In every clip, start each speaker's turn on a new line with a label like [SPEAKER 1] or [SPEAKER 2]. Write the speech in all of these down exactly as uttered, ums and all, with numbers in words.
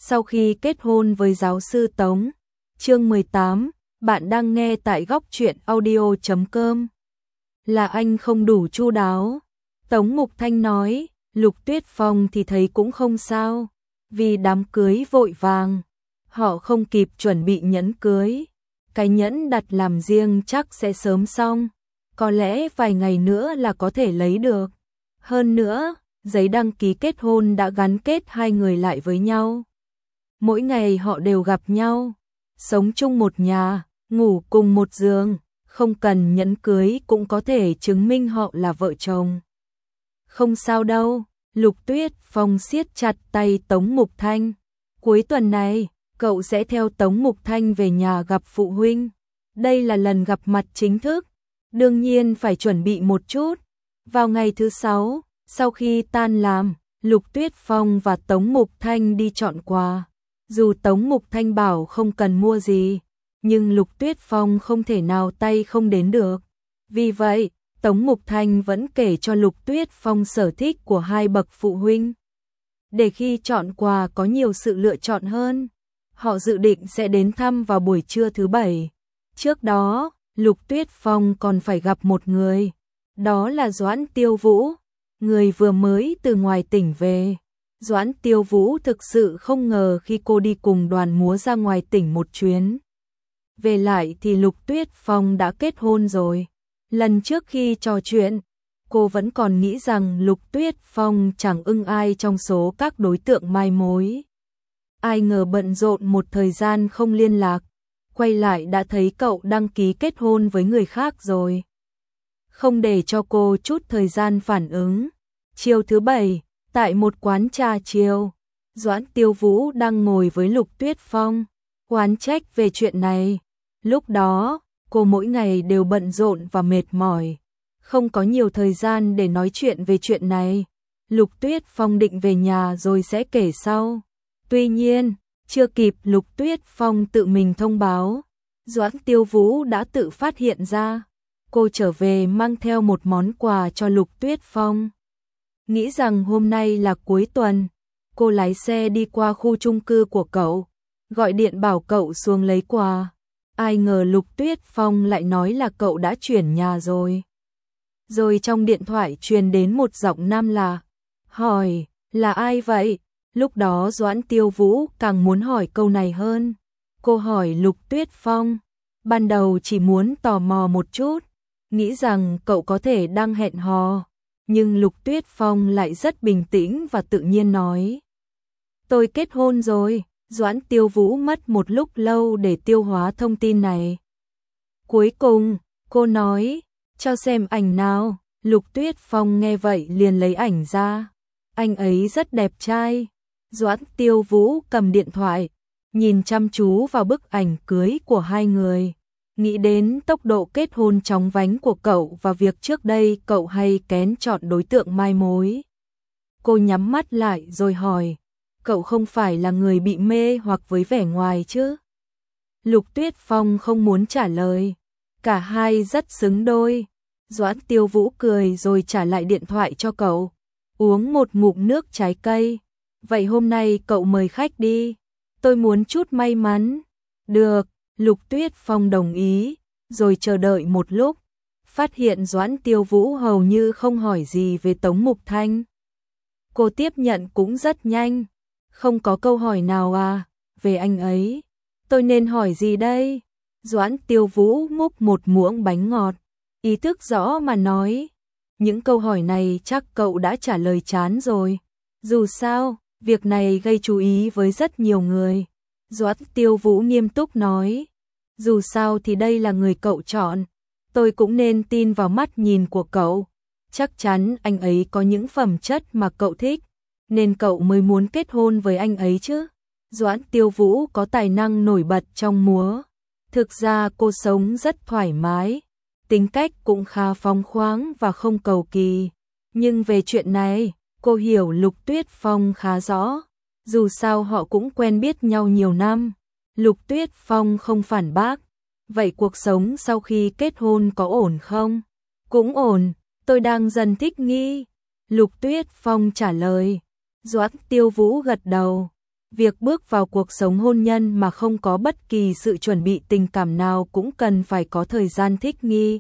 [SPEAKER 1] Sau khi kết hôn với giáo sư Tống. Chương mười tám, bạn đang nghe tại góc truyện audio chấm com. Là anh không đủ chu đáo. Tống Mục Thanh nói, Lục Tuyết Phong thì thấy cũng không sao, vì đám cưới vội vàng, họ không kịp chuẩn bị nhẫn cưới. Cái nhẫn đặt làm riêng chắc sẽ sớm xong, có lẽ vài ngày nữa là có thể lấy được. Hơn nữa, giấy đăng ký kết hôn đã gắn kết hai người lại với nhau. Mỗi ngày họ đều gặp nhau, sống chung một nhà, ngủ cùng một giường, không cần nhẫn cưới cũng có thể chứng minh họ là vợ chồng. Không sao đâu, Lục Tuyết Phong siết chặt tay Tống Mục Thanh. Cuối tuần này, cậu sẽ theo Tống Mục Thanh về nhà gặp phụ huynh. Đây là lần gặp mặt chính thức, đương nhiên phải chuẩn bị một chút. Vào ngày thứ sáu, sau khi tan làm, Lục Tuyết Phong và Tống Mục Thanh đi chọn quà. Dù Tống Mục Thanh bảo không cần mua gì, nhưng Lục Tuyết Phong không thể nào tay không đến được. Vì vậy, Tống Mục Thanh vẫn kể cho Lục Tuyết Phong sở thích của hai bậc phụ huynh. Để khi chọn quà có nhiều sự lựa chọn hơn, họ dự định sẽ đến thăm vào buổi trưa thứ bảy. Trước đó, Lục Tuyết Phong còn phải gặp một người, đó là Doãn Tiêu Vũ, người vừa mới từ ngoài tỉnh về. Doãn Tiêu Vũ thực sự không ngờ khi cô đi cùng đoàn múa ra ngoài tỉnh một chuyến. Về lại thì Lục Tuyết Phong đã kết hôn rồi. Lần trước khi trò chuyện, cô vẫn còn nghĩ rằng Lục Tuyết Phong chẳng ưng ai trong số các đối tượng mai mối. Ai ngờ bận rộn một thời gian không liên lạc, quay lại đã thấy cậu đăng ký kết hôn với người khác rồi. Không để cho cô chút thời gian phản ứng, chiều thứ bảy, tại một quán trà chiều, Doãn Tiêu Vũ đang ngồi với Lục Tuyết Phong, oán trách về chuyện này. Lúc đó, cô mỗi ngày đều bận rộn và mệt mỏi, không có nhiều thời gian để nói chuyện về chuyện này. Lục Tuyết Phong định về nhà rồi sẽ kể sau. Tuy nhiên, chưa kịp Lục Tuyết Phong tự mình thông báo, Doãn Tiêu Vũ đã tự phát hiện ra. Cô trở về mang theo một món quà cho Lục Tuyết Phong. Nghĩ rằng hôm nay là cuối tuần, cô lái xe đi qua khu chung cư của cậu, gọi điện bảo cậu xuống lấy quà. Ai ngờ Lục Tuyết Phong lại nói là cậu đã chuyển nhà rồi. Rồi trong điện thoại truyền đến một giọng nam lạ, hỏi, là ai vậy? Lúc đó Doãn Tiêu Vũ càng muốn hỏi câu này hơn. Cô hỏi Lục Tuyết Phong, ban đầu chỉ muốn tò mò một chút, nghĩ rằng cậu có thể đang hẹn hò. Nhưng Lục Tuyết Phong lại rất bình tĩnh và tự nhiên nói, tôi kết hôn rồi. Doãn Tiêu Vũ mất một lúc lâu để tiêu hóa thông tin này. Cuối cùng, cô nói, cho xem ảnh nào. Lục Tuyết Phong nghe vậy liền lấy ảnh ra. Anh ấy rất đẹp trai. Doãn Tiêu Vũ cầm điện thoại, nhìn chăm chú vào bức ảnh cưới của hai người. Nghĩ đến tốc độ kết hôn chóng vánh của cậu và việc trước đây cậu hay kén chọn đối tượng mai mối. Cô nhắm mắt lại rồi hỏi, cậu không phải là người bị mê hoặc với vẻ ngoài chứ? Lục Tuyết Phong không muốn trả lời. Cả hai rất xứng đôi. Doãn Tiêu Vũ cười rồi trả lại điện thoại cho cậu. Uống một ngụm nước trái cây. Vậy hôm nay cậu mời khách đi. Tôi muốn chút may mắn. Được, Lục Tuyết Phong đồng ý, rồi chờ đợi một lúc. Phát hiện Doãn Tiêu Vũ hầu như không hỏi gì về Tống Mục Thanh. Cô tiếp nhận cũng rất nhanh. Không có câu hỏi nào à, về anh ấy. Tôi nên hỏi gì đây? Doãn Tiêu Vũ múc một muỗng bánh ngọt, ý thức rõ mà nói. Những câu hỏi này chắc cậu đã trả lời chán rồi. Dù sao, việc này gây chú ý với rất nhiều người. Doãn Tiêu Vũ nghiêm túc nói. Dù sao thì đây là người cậu chọn. Tôi cũng nên tin vào mắt nhìn của cậu. Chắc chắn anh ấy có những phẩm chất mà cậu thích, nên cậu mới muốn kết hôn với anh ấy chứ. Doãn Tiêu Vũ có tài năng nổi bật trong múa. Thực ra cô sống rất thoải mái, tính cách cũng khá phóng khoáng và không cầu kỳ. Nhưng về chuyện này, cô hiểu Lục Tuyết Phong khá rõ. Dù sao họ cũng quen biết nhau nhiều năm. Lục Tuyết Phong không phản bác. Vậy cuộc sống sau khi kết hôn có ổn không? Cũng ổn, tôi đang dần thích nghi. Lục Tuyết Phong trả lời. Doãn Tiêu Vũ gật đầu. việc bước vào cuộc sống hôn nhân mà không có bất kỳ sự chuẩn bị tình cảm nào cũng cần phải có thời gian thích nghi.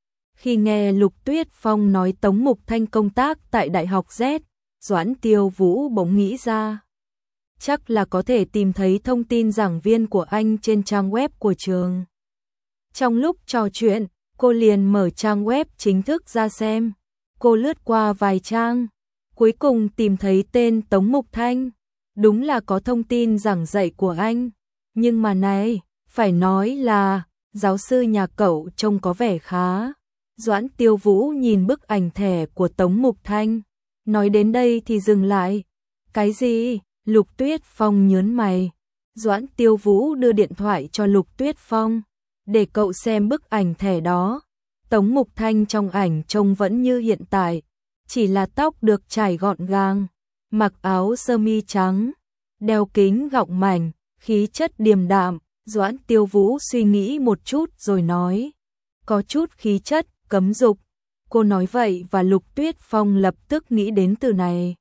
[SPEAKER 1] Khi nghe Lục Tuyết Phong nói Tống Mục Thanh công tác tại Đại học Z, Doãn Tiêu Vũ bỗng nghĩ ra. Chắc là có thể tìm thấy thông tin giảng viên của anh trên trang web của trường. Trong lúc trò chuyện, cô liền mở trang web chính thức ra xem. Cô lướt qua vài trang, cuối cùng tìm thấy tên Tống Mục Thanh. Đúng là có thông tin giảng dạy của anh. Nhưng mà này, phải nói là giáo sư nhà cậu trông có vẻ khá. Doãn Tiêu Vũ nhìn bức ảnh thẻ của Tống Mục Thanh. Nói đến đây thì dừng lại. Cái gì? Lục Tuyết Phong nhớn mày. Doãn Tiêu Vũ đưa điện thoại cho Lục Tuyết Phong. Để cậu xem bức ảnh thẻ đó. Tống Mục Thanh trong ảnh trông vẫn như hiện tại. Chỉ là tóc được trải gọn gàng. Mặc áo sơ mi trắng. Đeo kính gọng mảnh. Khí chất điềm đạm. Doãn Tiêu Vũ suy nghĩ một chút rồi nói. Có chút khí chất, cấm dục. Cô nói vậy và Lục Tuyết Phong lập tức nghĩ đến từ này.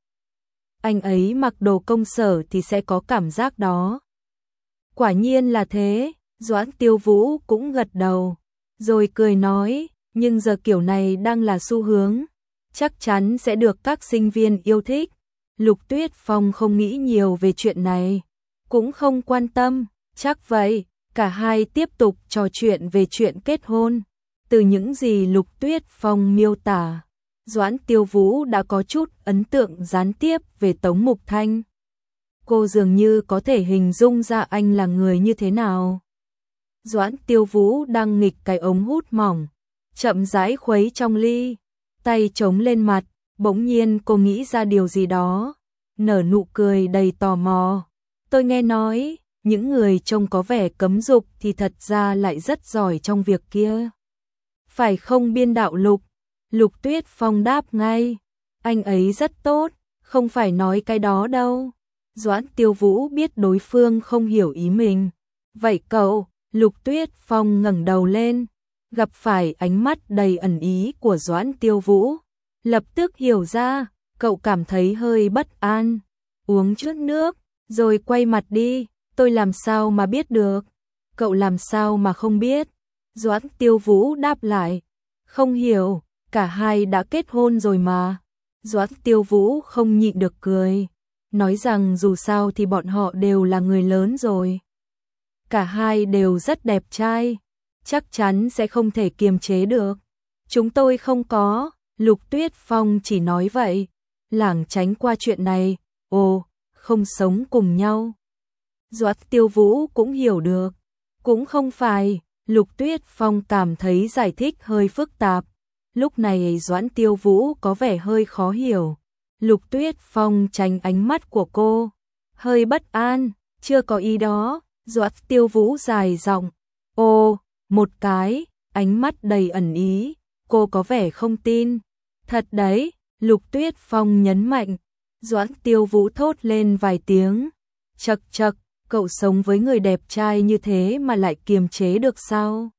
[SPEAKER 1] Anh ấy mặc đồ công sở thì sẽ có cảm giác đó. Quả nhiên là thế, Doãn Tiêu Vũ cũng gật đầu, rồi cười nói, nhưng giờ kiểu này đang là xu hướng, chắc chắn sẽ được các sinh viên yêu thích. Lục Tuyết Phong không nghĩ nhiều về chuyện này, cũng không quan tâm, chắc vậy, cả hai tiếp tục trò chuyện về chuyện kết hôn. Từ những gì Lục Tuyết Phong miêu tả, Doãn Tiêu Vũ đã có chút ấn tượng gián tiếp về Tống Mục Thanh. Cô dường như có thể hình dung ra anh là người như thế nào. Doãn Tiêu Vũ đang nghịch cái ống hút mỏng, chậm rãi khuấy trong ly, tay chống lên mặt, bỗng nhiên cô nghĩ ra điều gì đó, nở nụ cười đầy tò mò. Tôi nghe nói, những người trông có vẻ cấm dục thì thật ra lại rất giỏi trong việc kia. Phải không biên đạo Lục? Lục Tuyết Phong đáp ngay, anh ấy rất tốt, không phải nói cái đó đâu. Doãn Tiêu Vũ biết đối phương không hiểu ý mình. Vậy cậu? Lục Tuyết Phong ngẩng đầu lên, gặp phải ánh mắt đầy ẩn ý của Doãn Tiêu Vũ. Lập tức hiểu ra, cậu cảm thấy hơi bất an. Uống chút nước, rồi quay mặt đi, tôi làm sao mà biết được? Cậu làm sao mà không biết? Doãn Tiêu Vũ đáp lại, không hiểu, cả hai đã kết hôn rồi mà. Doãn Tiêu Vũ không nhịn được cười, nói rằng dù sao thì bọn họ đều là người lớn rồi. Cả hai đều rất đẹp trai, chắc chắn sẽ không thể kiềm chế được. Chúng tôi không có, Lục Tuyết Phong chỉ nói vậy, lảng tránh qua chuyện này. Ồ, không sống cùng nhau. Doãn Tiêu Vũ cũng hiểu được, cũng không phải. Lục Tuyết Phong cảm thấy giải thích hơi phức tạp. Lúc này Doãn Tiêu Vũ có vẻ hơi khó hiểu. Lục Tuyết Phong tránh ánh mắt của cô, hơi bất an, chưa có ý đó. Doãn Tiêu Vũ dài giọng, ô, một cái, ánh mắt đầy ẩn ý, cô có vẻ không tin. Thật đấy, Lục Tuyết Phong nhấn mạnh. Doãn Tiêu Vũ thốt lên vài tiếng, chậc chậc, cậu sống với người đẹp trai như thế mà lại kiềm chế được sao?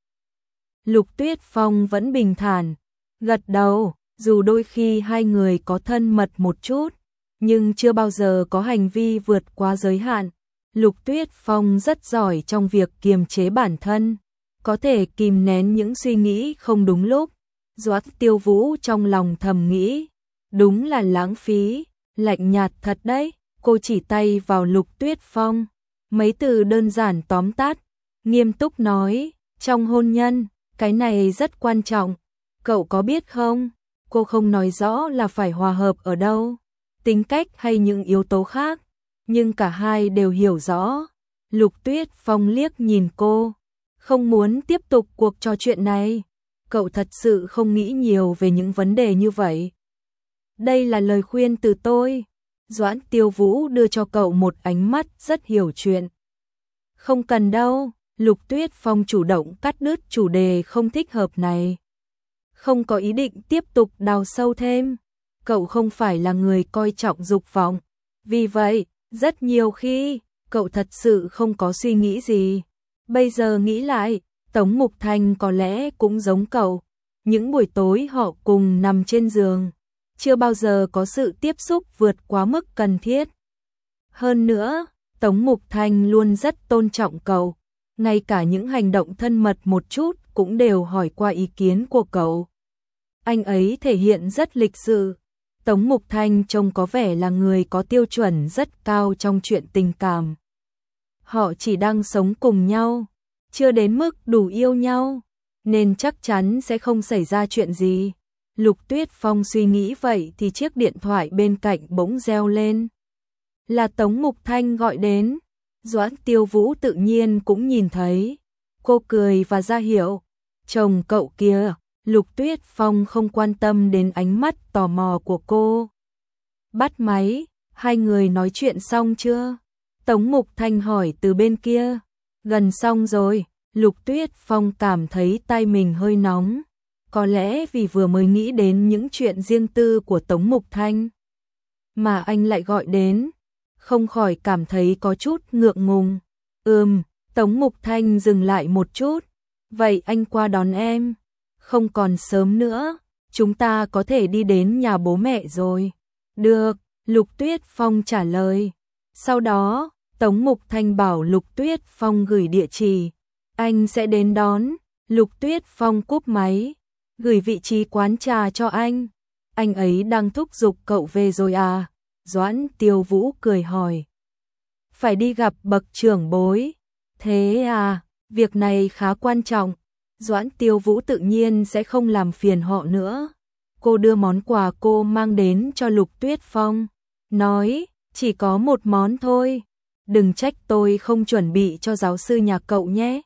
[SPEAKER 1] Lục Tuyết Phong vẫn bình thản, gật đầu, dù đôi khi hai người có thân mật một chút, nhưng chưa bao giờ có hành vi vượt quá giới hạn. Lục Tuyết Phong rất giỏi trong việc kiềm chế bản thân, có thể kìm nén những suy nghĩ không đúng lúc. Doãn Tiêu Vũ trong lòng thầm nghĩ, đúng là lãng phí, lạnh nhạt thật đấy. Cô chỉ tay vào Lục Tuyết Phong, mấy từ đơn giản tóm tắt, nghiêm túc nói, trong hôn nhân, cái này rất quan trọng, cậu có biết không? Cô không nói rõ là phải hòa hợp ở đâu, tính cách hay những yếu tố khác, nhưng cả hai đều hiểu rõ. Lục Tuyết Phong liếc nhìn cô, không muốn tiếp tục cuộc trò chuyện này. Cậu thật sự không nghĩ nhiều về những vấn đề như vậy. Đây là lời khuyên từ tôi. Doãn Tiêu Vũ đưa cho cậu một ánh mắt rất hiểu chuyện. Không cần đâu, Lục Tuyết Phong chủ động cắt đứt chủ đề không thích hợp này. Không có ý định tiếp tục đào sâu thêm. Cậu không phải là người coi trọng dục vọng. Vì vậy, rất nhiều khi, cậu thật sự không có suy nghĩ gì. Bây giờ nghĩ lại, Tống Mục Thanh có lẽ cũng giống cậu. Những buổi tối họ cùng nằm trên giường, chưa bao giờ có sự tiếp xúc vượt quá mức cần thiết. Hơn nữa, Tống Mục Thanh luôn rất tôn trọng cậu, ngay cả những hành động thân mật một chút cũng đều hỏi qua ý kiến của cậu. Anh ấy thể hiện rất lịch sự. Tống Mục Thanh trông có vẻ là người có tiêu chuẩn rất cao trong chuyện tình cảm. Họ chỉ đang sống cùng nhau, chưa đến mức đủ yêu nhau, nên chắc chắn sẽ không xảy ra chuyện gì. Lục Tuyết Phong suy nghĩ vậy thì chiếc điện thoại bên cạnh bỗng reo lên. Là Tống Mục Thanh gọi đến. Doãn Tiêu Vũ tự nhiên cũng nhìn thấy. Cô cười và ra hiệu. Chồng cậu kia. Lục Tuyết Phong không quan tâm đến ánh mắt tò mò của cô. Bắt máy, hai người nói chuyện xong chưa? Tống Mục Thanh hỏi từ bên kia. Gần xong rồi. Lục Tuyết Phong cảm thấy tay mình hơi nóng. Có lẽ vì vừa mới nghĩ đến những chuyện riêng tư của Tống Mục Thanh mà anh lại gọi đến, không khỏi cảm thấy có chút ngượng ngùng. Ừm, Tống Mục Thanh dừng lại một chút. Vậy anh qua đón em. Không còn sớm nữa, chúng ta có thể đi đến nhà bố mẹ rồi. Được, Lục Tuyết Phong trả lời. Sau đó, Tống Mục Thanh bảo Lục Tuyết Phong gửi địa chỉ. Anh sẽ đến đón. Lục Tuyết Phong cúp máy. Gửi vị trí quán trà cho anh. Anh ấy đang thúc giục cậu về rồi à? Doãn Tiêu Vũ cười hỏi. Phải đi gặp bậc trưởng bối. Thế à, việc này khá quan trọng. Doãn Tiêu Vũ tự nhiên sẽ không làm phiền họ nữa. Cô đưa món quà cô mang đến cho Lục Tuyết Phong. Nói, chỉ có một món thôi. Đừng trách tôi không chuẩn bị cho giáo sư nhà cậu nhé.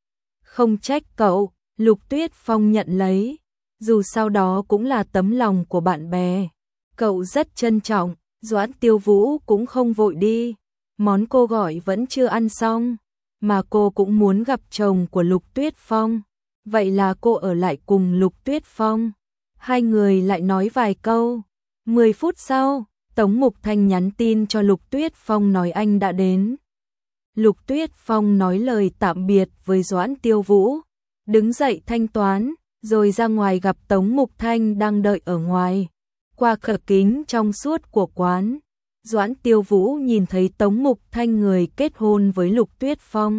[SPEAKER 1] Không trách cậu, Lục Tuyết Phong nhận lấy. Dù sau đó cũng là tấm lòng của bạn bè. Cậu rất trân trọng. Doãn Tiêu Vũ cũng không vội đi. Món cô gọi vẫn chưa ăn xong. Mà cô cũng muốn gặp chồng của Lục Tuyết Phong. Vậy là cô ở lại cùng Lục Tuyết Phong. Hai người lại nói vài câu. Mười phút sau, Tống Mục Thanh nhắn tin cho Lục Tuyết Phong nói anh đã đến. Lục Tuyết Phong nói lời tạm biệt với Doãn Tiêu Vũ. Đứng dậy thanh toán, rồi ra ngoài gặp Tống Mục Thanh đang đợi ở ngoài. Qua cửa kính trong suốt của quán, Doãn Tiêu Vũ nhìn thấy Tống Mục Thanh người kết hôn với Lục Tuyết Phong.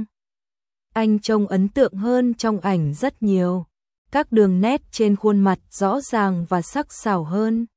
[SPEAKER 1] Anh trông ấn tượng hơn trong ảnh rất nhiều. Các đường nét trên khuôn mặt rõ ràng và sắc sảo hơn.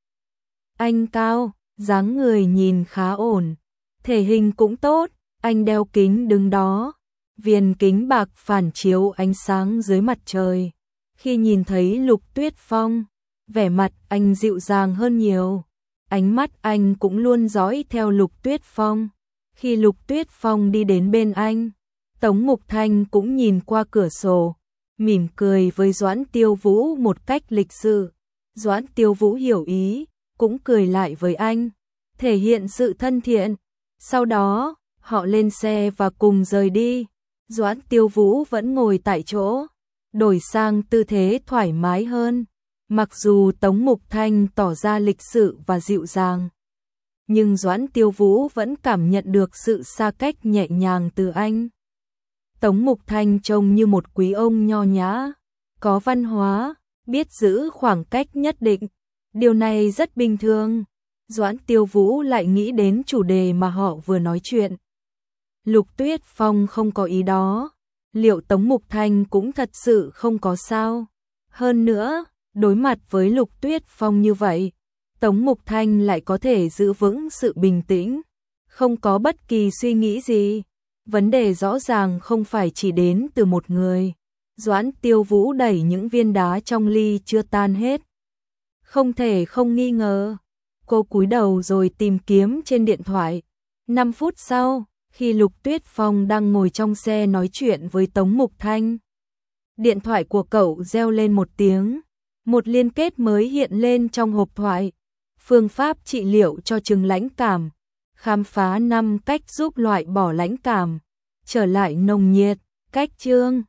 [SPEAKER 1] Anh cao, dáng người nhìn khá ổn. Thể hình cũng tốt, anh đeo kính đứng đó. Viền kính bạc phản chiếu ánh sáng dưới mặt trời. Khi nhìn thấy Lục Tuyết Phong, vẻ mặt anh dịu dàng hơn nhiều. Ánh mắt anh cũng luôn dõi theo Lục Tuyết Phong. Khi Lục Tuyết Phong đi đến bên anh, Tống Mục Thanh cũng nhìn qua cửa sổ, mỉm cười với Doãn Tiêu Vũ một cách lịch sự. Doãn Tiêu Vũ hiểu ý, cũng cười lại với anh, thể hiện sự thân thiện. Sau đó, họ lên xe và cùng rời đi. Doãn Tiêu Vũ vẫn ngồi tại chỗ, đổi sang tư thế thoải mái hơn. Mặc dù Tống Mục Thanh tỏ ra lịch sự và dịu dàng, nhưng Doãn Tiêu Vũ vẫn cảm nhận được sự xa cách nhẹ nhàng từ anh. Tống Mục Thanh trông như một quý ông nho nhã, có văn hóa, biết giữ khoảng cách nhất định. Điều này rất bình thường. Doãn Tiêu Vũ lại nghĩ đến chủ đề mà họ vừa nói chuyện. Lục Tuyết Phong không có ý đó. Liệu Tống Mục Thanh cũng thật sự không có sao? Hơn nữa, đối mặt với Lục Tuyết Phong như vậy, Tống Mục Thanh lại có thể giữ vững sự bình tĩnh, không có bất kỳ suy nghĩ gì. Vấn đề rõ ràng không phải chỉ đến từ một người. Doãn Tiêu Vũ đẩy những viên đá trong ly chưa tan hết. Không thể không nghi ngờ. Cô cúi đầu rồi tìm kiếm trên điện thoại. Năm phút sau, khi Lục Tuyết Phong đang ngồi trong xe nói chuyện với Tống Mục Thanh, điện thoại của cậu reo lên một tiếng. Một liên kết mới hiện lên trong hộp thoại. Phương pháp trị liệu cho chứng lãnh cảm. Khám phá năm cách giúp loại bỏ lãnh cảm. Trở lại nồng nhiệt. Cách chương